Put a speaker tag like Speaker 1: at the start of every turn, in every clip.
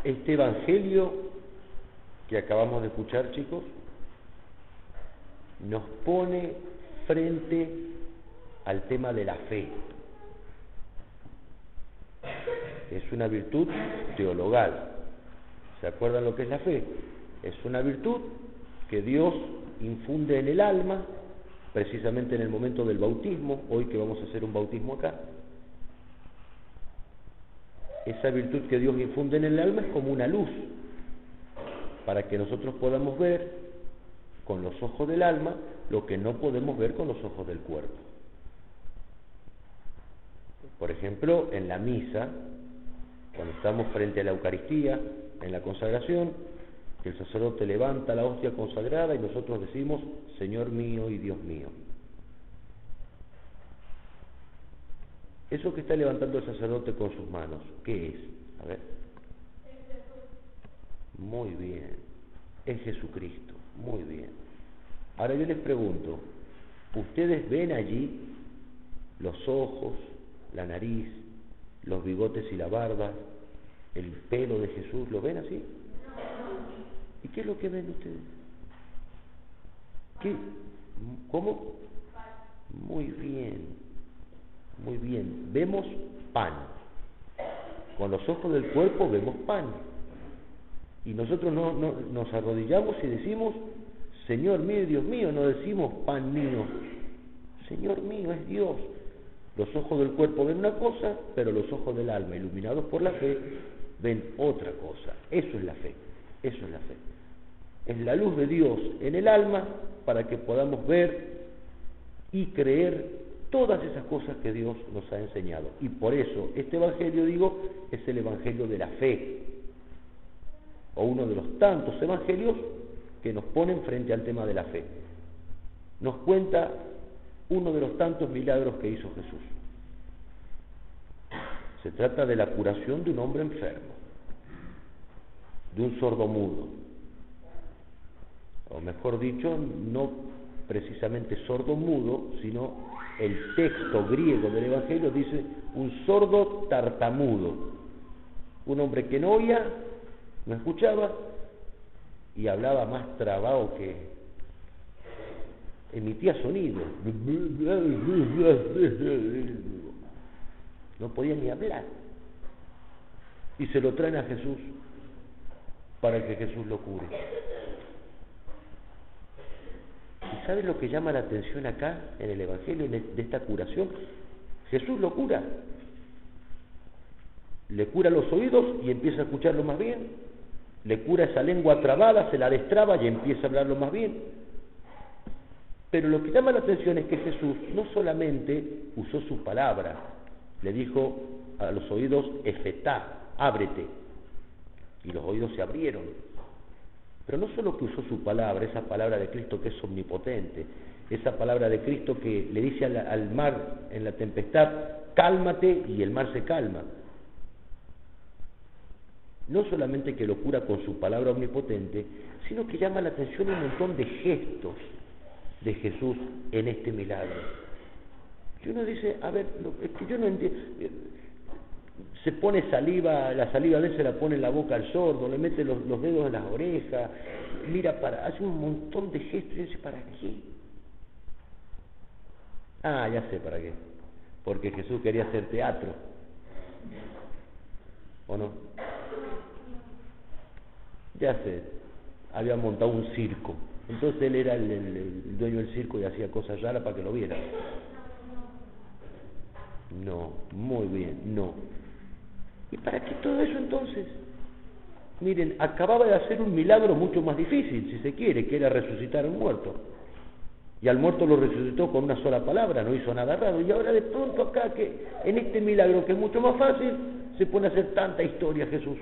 Speaker 1: Este evangelio que acabamos de escuchar, chicos, nos pone frente al tema de la fe. Es una virtud teologal. ¿Se acuerdan lo que es la fe? Es una virtud que Dios infunde en el alma, precisamente en el momento del bautismo, hoy que vamos a hacer un bautismo acá. Esa virtud que Dios infunde en el alma es como una luz, para que nosotros podamos ver con los ojos del alma lo que no podemos ver con los ojos del cuerpo. Por ejemplo, en la misa, cuando estamos frente a la Eucaristía, en la consagración, que el sacerdote levanta la hostia consagrada y nosotros decimos, Señor mío y Dios mío. Eso que está levantando el sacerdote con sus manos, ¿qué es? A ver. Muy bien, es Jesucristo, muy bien. Ahora yo les pregunto, ¿ustedes ven allí los ojos, la nariz, los bigotes y la barba, el pelo de Jesús? ¿Lo ven así? ¿Y qué es lo que ven ustedes? ¿Qué? ¿Cómo? Muy bien, muy bien. Vemos pan. Con los ojos del cuerpo vemos pan. Y nosotros no nos arrodillamos y decimos, Señor mío y Dios mío, no decimos pan mío. Señor mío es Dios. Los ojos del cuerpo ven una cosa, pero los ojos del alma, iluminados por la fe, ven otra cosa. Eso es la fe, eso es la fe. Es la luz de Dios en el alma para que podamos ver y creer todas esas cosas que Dios nos ha enseñado. Y por eso este evangelio, digo, es el evangelio de la fe, o uno de los tantos evangelios que nos ponen frente al tema de la fe. Nos cuenta uno de los tantos milagros que hizo Jesús. Se trata de la curación de un hombre enfermo, de un sordomudo, o mejor dicho, no precisamente sordomudo, sino el texto griego del evangelio dice un sordo tartamudo, un hombre que no oía, no escuchaba y hablaba más trabado que emitía sonido, no podía ni hablar, y se lo traen a Jesús para que Jesús lo cure. ¿Y sabes lo que llama la atención acá en el evangelio de esta curación? Jesús lo cura, le cura los oídos y empieza a escucharlo más bien, le cura esa lengua trabada, se la destraba y empieza a hablarlo más bien. Pero lo que llama la atención es que Jesús no solamente usó su palabra, le dijo a los oídos, efetá, ábrete, y los oídos se abrieron. Pero no solo que usó su palabra, esa palabra de Cristo que es omnipotente, esa palabra de Cristo que le dice al mar en la tempestad, cálmate, y el mar se calma. No solamente que lo cura con su palabra omnipotente, sino que llama la atención un montón de gestos de Jesús en este milagro. Y uno dice, a ver, es que yo no entiendo. Se pone saliva, la saliva de él se la pone en la boca al sordo, le mete los dedos en las orejas, mira hace un montón de gestos, y yo dice, ¿para qué? Ah, ya sé para qué. Porque Jesús quería hacer teatro. ¿O no? Ya sé, había montado un circo. Entonces él era el dueño del circo y hacía cosas raras para que lo vieran. No, muy bien, no. ¿Y para qué todo eso entonces? Miren, acababa de hacer un milagro mucho más difícil, si se quiere, que era resucitar a un muerto. Y al muerto lo resucitó con una sola palabra, no hizo nada raro. Y ahora de pronto acá, que en este milagro que es mucho más fácil, se pone a hacer tanta historia Jesús.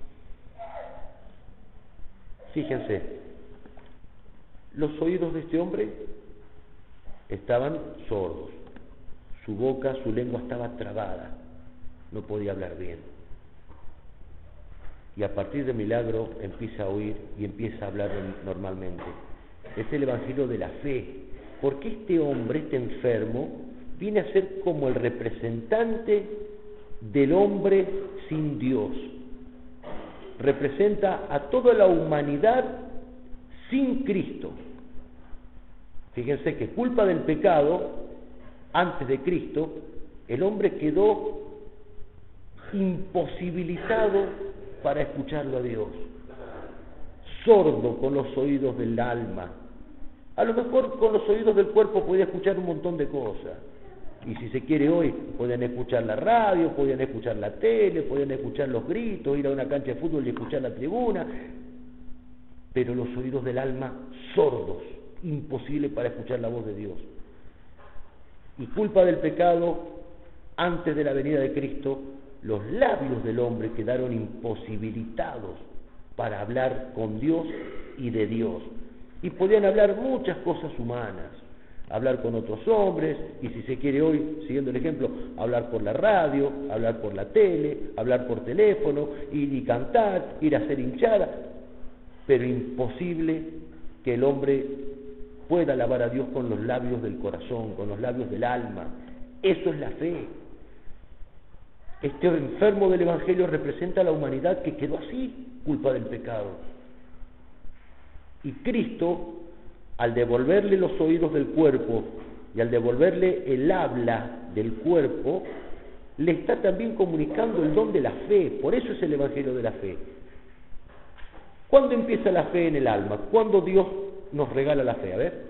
Speaker 1: Fíjense, los oídos de este hombre estaban sordos, su boca, su lengua estaba trabada, no podía hablar bien. Y a partir del milagro empieza a oír y empieza a hablar normalmente. Es el evangelio de la fe, porque este hombre, este enfermo, viene a ser como el representante del hombre sin Dios, representa a toda la humanidad sin Cristo. Fíjense que culpa del pecado, antes de Cristo, el hombre quedó imposibilitado para escucharlo a Dios, sordo con los oídos del alma. A lo mejor con los oídos del cuerpo podía escuchar un montón de cosas, y si se quiere hoy, podían escuchar la radio, podían escuchar la tele, podían escuchar los gritos, ir a una cancha de fútbol y escuchar la tribuna, pero los oídos del alma sordos, imposible para escuchar la voz de Dios. Y culpa del pecado, antes de la venida de Cristo, los labios del hombre quedaron imposibilitados para hablar con Dios y de Dios. Y podían hablar muchas cosas humanas, hablar con otros hombres, y si se quiere hoy, siguiendo el ejemplo, hablar por la radio, hablar por la tele, hablar por teléfono, ir y cantar, ir a hacer hinchada, pero imposible que el hombre pueda alabar a Dios con los labios del corazón, con los labios del alma. Eso es la fe. Este enfermo del Evangelio representa a la humanidad que quedó así, culpa del pecado. Y Cristo, al devolverle los oídos del cuerpo y al devolverle el habla del cuerpo, le está también comunicando el don de la fe. Por eso es el Evangelio de la fe. ¿Cuándo empieza la fe en el alma? ¿Cuándo Dios nos regala la fe? A ver.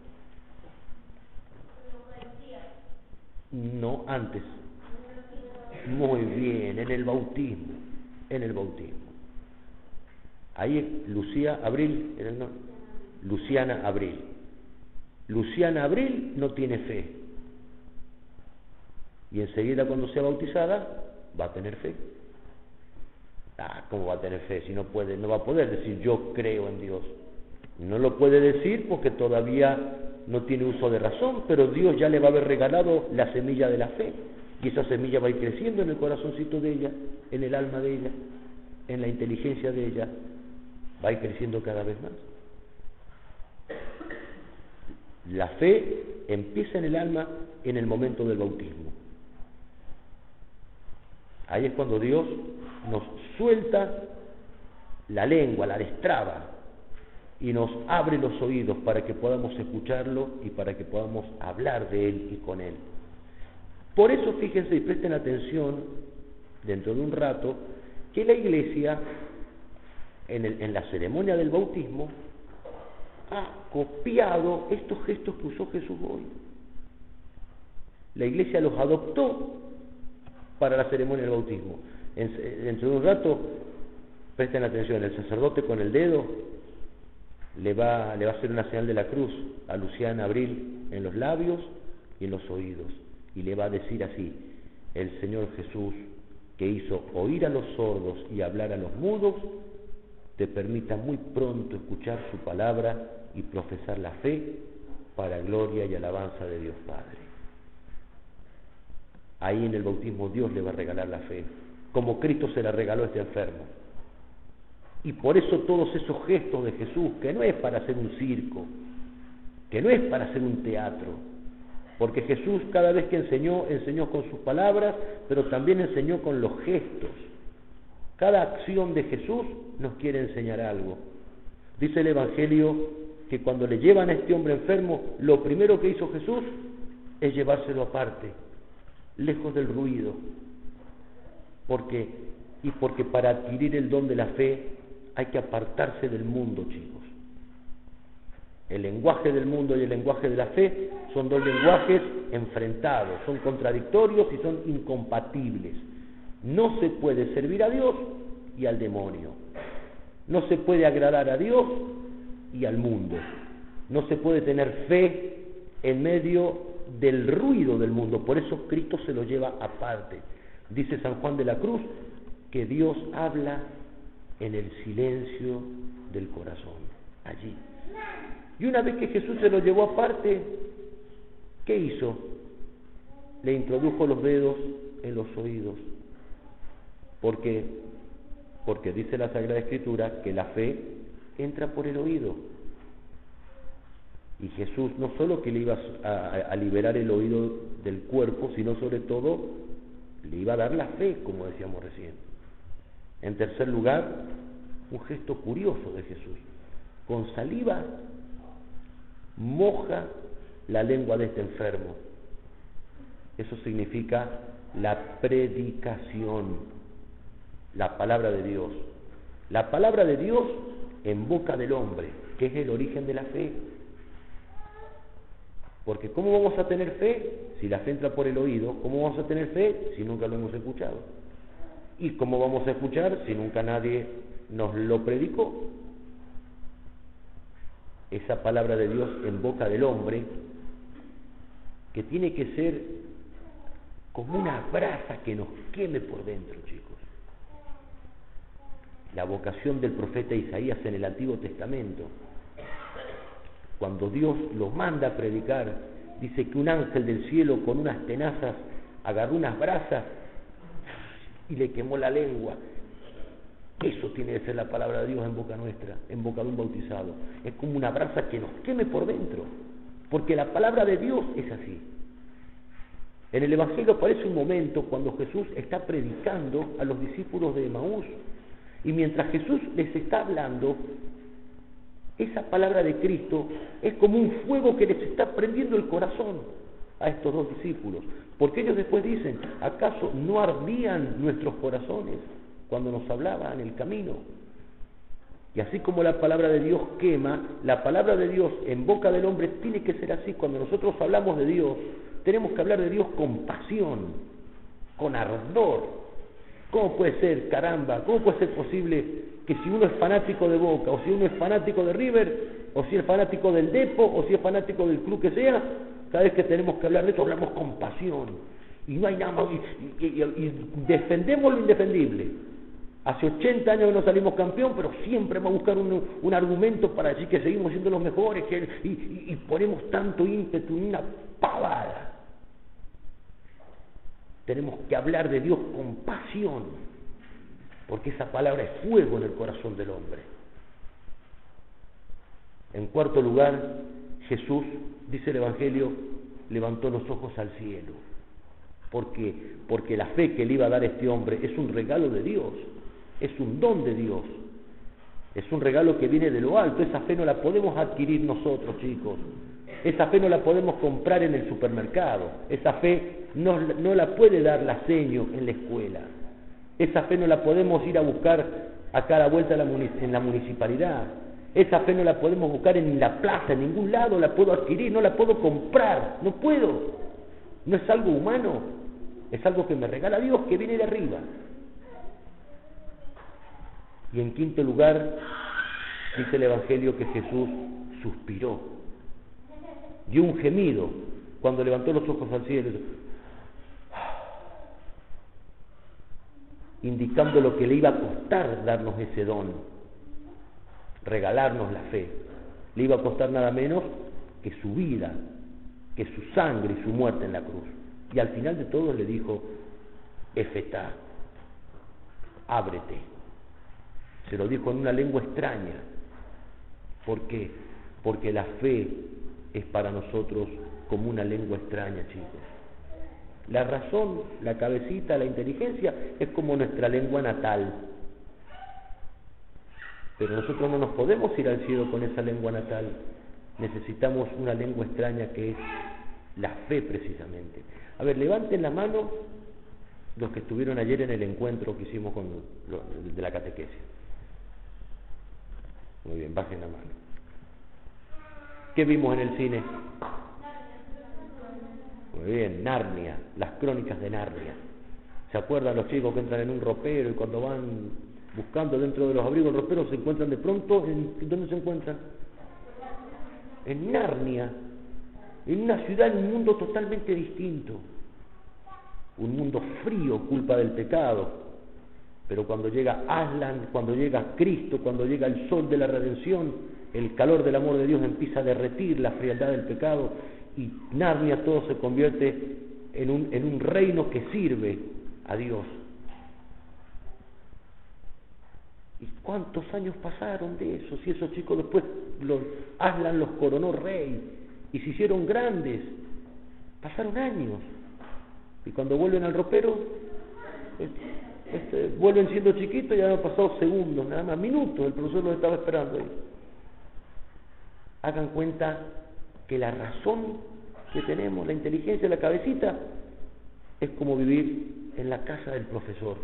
Speaker 1: No, antes. Muy bien, en el bautismo. En el bautismo. Ahí Lucía Abril, era el nombre. Luciana Abril. Luciana Abril no tiene fe. Y enseguida cuando sea bautizada, va a tener fe. ¿Cómo va a tener fe? Si no puede, no va a poder decir yo creo en Dios. No lo puede decir porque todavía no tiene uso de razón, pero Dios ya le va a haber regalado la semilla de la fe. Y esa semilla va a ir creciendo en el corazoncito de ella, en el alma de ella, en la inteligencia de ella. Va a ir creciendo cada vez más. La fe empieza en el alma en el momento del bautismo. Ahí es cuando Dios nos suelta la lengua, la destraba, y nos abre los oídos para que podamos escucharlo y para que podamos hablar de Él y con Él. Por eso fíjense y presten atención, dentro de un rato, que la Iglesia, en la ceremonia del bautismo, ha copiado estos gestos que usó Jesús hoy. La Iglesia los adoptó para la ceremonia del bautismo. Dentro de un rato, presten atención, el sacerdote con el dedo le va a hacer una señal de la cruz a Luciana Abril en los labios y en los oídos, y le va a decir así: el Señor Jesús, que hizo oír a los sordos y hablar a los mudos, te permita muy pronto escuchar su palabra y profesar la fe para gloria y alabanza de Dios Padre. Ahí en el bautismo Dios le va a regalar la fe, como Cristo se la regaló a este enfermo. Y por eso todos esos gestos de Jesús, que no es para hacer un circo, que no es para hacer un teatro, porque Jesús cada vez que enseñó con sus palabras, pero también enseñó con los gestos. Cada acción de Jesús nos quiere enseñar algo. Dice el Evangelio que cuando le llevan a este hombre enfermo, lo primero que hizo Jesús es llevárselo aparte, lejos del ruido. Porque para adquirir el don de la fe hay que apartarse del mundo, chicos. El lenguaje del mundo y el lenguaje de la fe son dos lenguajes enfrentados, son contradictorios y son incompatibles. No se puede servir a Dios y al demonio. No se puede agradar a Dios y al mundo. No se puede tener fe en medio del ruido del mundo. Por eso Cristo se lo lleva aparte. Dice San Juan de la Cruz que Dios habla en el silencio del corazón, allí. Y una vez que Jesús se lo llevó aparte, ¿qué hizo? Le introdujo los dedos en los oídos. ¿Por qué? Porque dice la Sagrada Escritura que la fe entra por el oído. Y Jesús no solo que le iba a liberar el oído del cuerpo, sino sobre todo le iba a dar la fe, como decíamos recién. En tercer lugar, un gesto curioso de Jesús. Con saliva moja la lengua de este enfermo. Eso significa la predicación, la palabra de Dios. La palabra de Dios en boca del hombre, que es el origen de la fe. Porque ¿cómo vamos a tener fe si la fe entra por el oído? ¿Cómo vamos a tener fe si nunca lo hemos escuchado? ¿Y cómo vamos a escuchar si nunca nadie nos lo predicó? Esa palabra de Dios en boca del hombre, que tiene que ser como una brasa que nos queme por dentro, chicos. La vocación del profeta Isaías en el Antiguo Testamento, cuando Dios lo manda a predicar, dice que un ángel del cielo con unas tenazas agarró unas brasas y le quemó la lengua. Eso tiene que ser la palabra de Dios en boca nuestra, en boca de un bautizado. Es como una brasa que nos queme por dentro, porque la palabra de Dios es así. En el Evangelio aparece un momento cuando Jesús está predicando a los discípulos de Emaús, y mientras Jesús les está hablando, esa palabra de Cristo es como un fuego que les está prendiendo el corazón a estos dos discípulos, porque ellos después dicen: ¿acaso no ardían nuestros corazones cuando nos hablaba en el camino? Y así como la palabra de Dios quema, la palabra de Dios en boca del hombre tiene que ser así. Cuando nosotros hablamos de Dios, tenemos que hablar de Dios con pasión, con ardor. ¿Cómo puede ser, caramba, cómo puede ser posible que si uno es fanático de Boca, o si uno es fanático de River, o si es fanático del Depo, o si es fanático del club que sea, cada vez que tenemos que hablar de esto hablamos con pasión, y no hay nada más, y defendemos lo indefendible? Hace 80 años que no salimos campeón, pero siempre vamos a buscar un argumento para decir que seguimos siendo los mejores, y ponemos tanto ímpetu en una pavada. Tenemos que hablar de Dios con pasión, porque esa palabra es fuego en el corazón del hombre. En cuarto lugar, Jesús, dice el Evangelio, levantó los ojos al cielo. ¿Por qué? Porque la fe que le iba a dar este hombre es un regalo de Dios, es un don de Dios, es un regalo que viene de lo alto. Esa fe no la podemos adquirir nosotros, chicos. Esa fe no la podemos comprar en el supermercado. Esa fe no la puede dar la seño en la escuela. Esa fe no la podemos ir a buscar a cada vuelta en la municipalidad. Esa fe no la podemos buscar en la plaza, en ningún lado la puedo adquirir, no la puedo comprar, no puedo. No es algo humano, es algo que me regala Dios, que viene de arriba. Y en quinto lugar, dice el Evangelio que Jesús suspiró, dio un gemido cuando levantó los ojos al cielo, indicando lo que le iba a costar darnos ese don, regalarnos la fe. Le iba a costar nada menos que su vida, que su sangre y su muerte en la cruz. Y al final de todo le dijo: Efetá, ábrete. Se lo dijo en una lengua extraña. ¿Por qué? Porque la fe es para nosotros como una lengua extraña, chicos. La razón, la cabecita, la inteligencia es como nuestra lengua natal. Pero nosotros no nos podemos ir al cielo con esa lengua natal. Necesitamos una lengua extraña que es la fe, precisamente. A ver, levanten la mano los que estuvieron ayer en el encuentro que hicimos de la catequesis. Muy bien, bajen la mano. ¿Qué vimos en el cine? Muy bien, Narnia, las crónicas de Narnia. ¿Se acuerdan los chicos que entran en un ropero y cuando van buscando dentro de los abrigos del ropero se encuentran de pronto? ¿Dónde se encuentran? En Narnia, en una ciudad, en un mundo totalmente distinto. Un mundo frío, culpa del pecado. Pero cuando llega Aslan, cuando llega Cristo, cuando llega el sol de la redención, el calor del amor de Dios empieza a derretir la frialdad del pecado, y Narnia todo se convierte en un reino que sirve a Dios. ¿Y cuántos años pasaron de eso? Si esos chicos después Aslan los coronó rey y se hicieron grandes. Pasaron años. Y cuando vuelven al ropero, vuelven siendo chiquitos y ya han pasado segundos, nada más, minutos, el profesor los estaba esperando ahí. Hagan cuenta que la razón que tenemos, la inteligencia, la cabecita, es como vivir en la casa del profesor.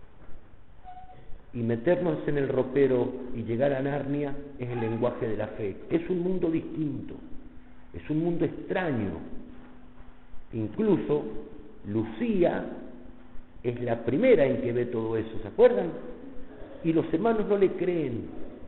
Speaker 1: Y meternos en el ropero y llegar a Narnia es el lenguaje de la fe. Es un mundo distinto, es un mundo extraño. Incluso Lucía es la primera en que ve todo eso, ¿se acuerdan? Y los hermanos no le creen.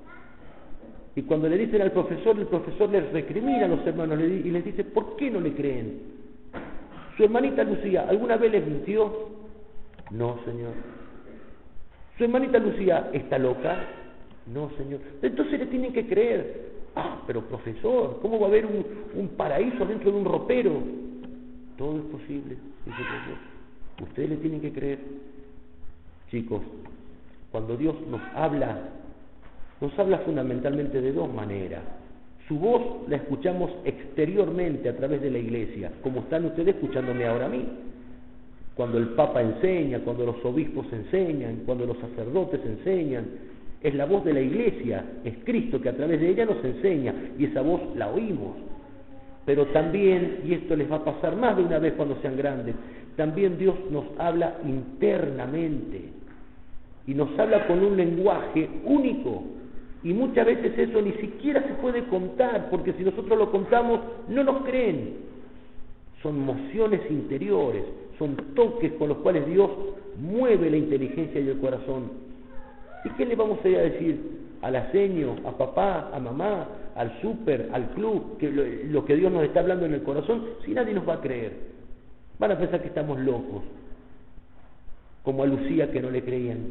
Speaker 1: Y cuando le dicen al profesor, el profesor les recrimina a los hermanos y les dice, ¿por qué no le creen? ¿Su hermanita Lucía alguna vez les mintió? No, señor. ¿Su hermanita Lucía está loca? No, señor. Entonces le tienen que creer. Ah, pero profesor, ¿cómo va a haber un paraíso dentro de un ropero? Todo es posible, dice el profesor. Ustedes le tienen que creer. Chicos, cuando Dios nos habla fundamentalmente de dos maneras. Su voz la escuchamos exteriormente a través de la iglesia, como están ustedes escuchándome ahora a mí. Cuando el Papa enseña, cuando los obispos enseñan, cuando los sacerdotes enseñan, es la voz de la iglesia, es Cristo que a través de ella nos enseña, y esa voz la oímos. Pero también, y esto les va a pasar más de una vez cuando sean grandes, también Dios nos habla internamente, y nos habla con un lenguaje único, y muchas veces eso ni siquiera se puede contar, porque si nosotros lo contamos, no nos creen. Son mociones interiores, son toques con los cuales Dios mueve la inteligencia y el corazón. ¿Y qué le vamos a ir a decir al aseño, a papá, a mamá, al súper, al club, que lo que Dios nos está hablando en el corazón, si nadie nos va a creer? Van a pensar que estamos locos, como a Lucía que no le creían.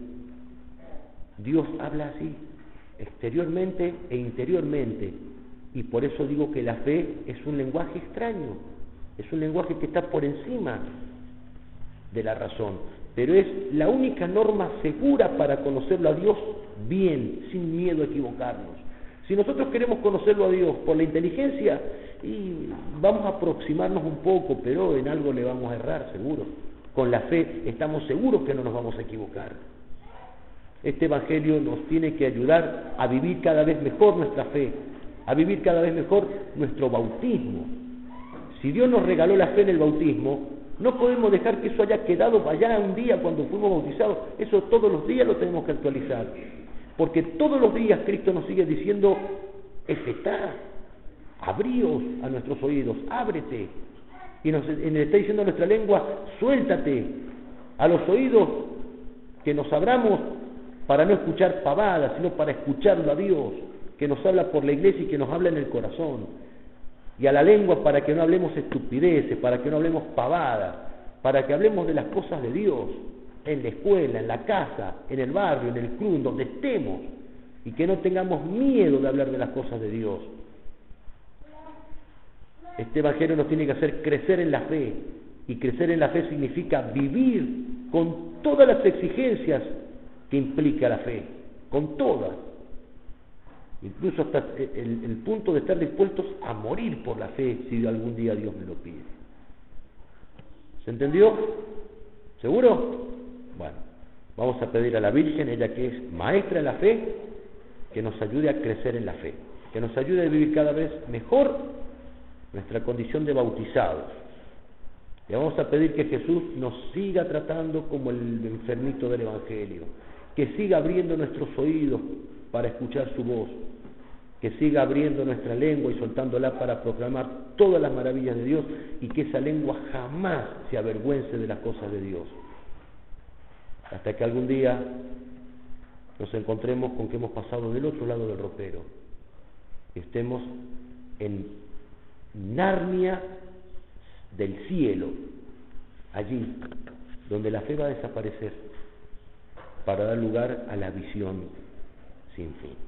Speaker 1: Dios habla así, exteriormente e interiormente, y por eso digo que la fe es un lenguaje extraño, es un lenguaje que está por encima de la razón, pero es la única norma segura para conocerlo a Dios bien, sin miedo a equivocarnos. Si nosotros queremos conocerlo a Dios por la inteligencia, y vamos a aproximarnos un poco, pero en algo le vamos a errar, seguro. Con la fe estamos seguros que no nos vamos a equivocar. Este Evangelio nos tiene que ayudar a vivir cada vez mejor nuestra fe, a vivir cada vez mejor nuestro bautismo. Si Dios nos regaló la fe en el bautismo, no podemos dejar que eso haya quedado allá un día cuando fuimos bautizados. Eso todos los días lo tenemos que actualizar, porque todos los días Cristo nos sigue diciendo, efetá, abríos a nuestros oídos, ábrete, y nos está diciendo a nuestra lengua, suéltate a los oídos, que nos abramos para no escuchar pavadas, sino para escucharlo a Dios, que nos habla por la iglesia y que nos habla en el corazón, y a la lengua para que no hablemos estupideces, para que no hablemos pavadas, para que hablemos de las cosas de Dios, en la escuela, en la casa, en el barrio, en el club, en donde estemos, y que no tengamos miedo de hablar de las cosas de Dios. Este Evangelio nos tiene que hacer crecer en la fe, y crecer en la fe significa vivir con todas las exigencias que implica la fe, con todas, incluso hasta el punto de estar dispuestos a morir por la fe si algún día Dios me lo pide. ¿Se entendió? ¿Seguro? Bueno, vamos a pedir a la Virgen, ella que es maestra de la fe, que nos ayude a crecer en la fe, que nos ayude a vivir cada vez mejor nuestra condición de bautizados. Le vamos a pedir que Jesús nos siga tratando como el enfermito del Evangelio, que siga abriendo nuestros oídos para escuchar su voz, que siga abriendo nuestra lengua y soltándola para proclamar todas las maravillas de Dios, y que esa lengua jamás se avergüence de las cosas de Dios. Hasta que algún día nos encontremos con que hemos pasado del otro lado del ropero, y estemos en Narnia del cielo, allí donde la fe va a desaparecer para dar lugar a la visión sin fin.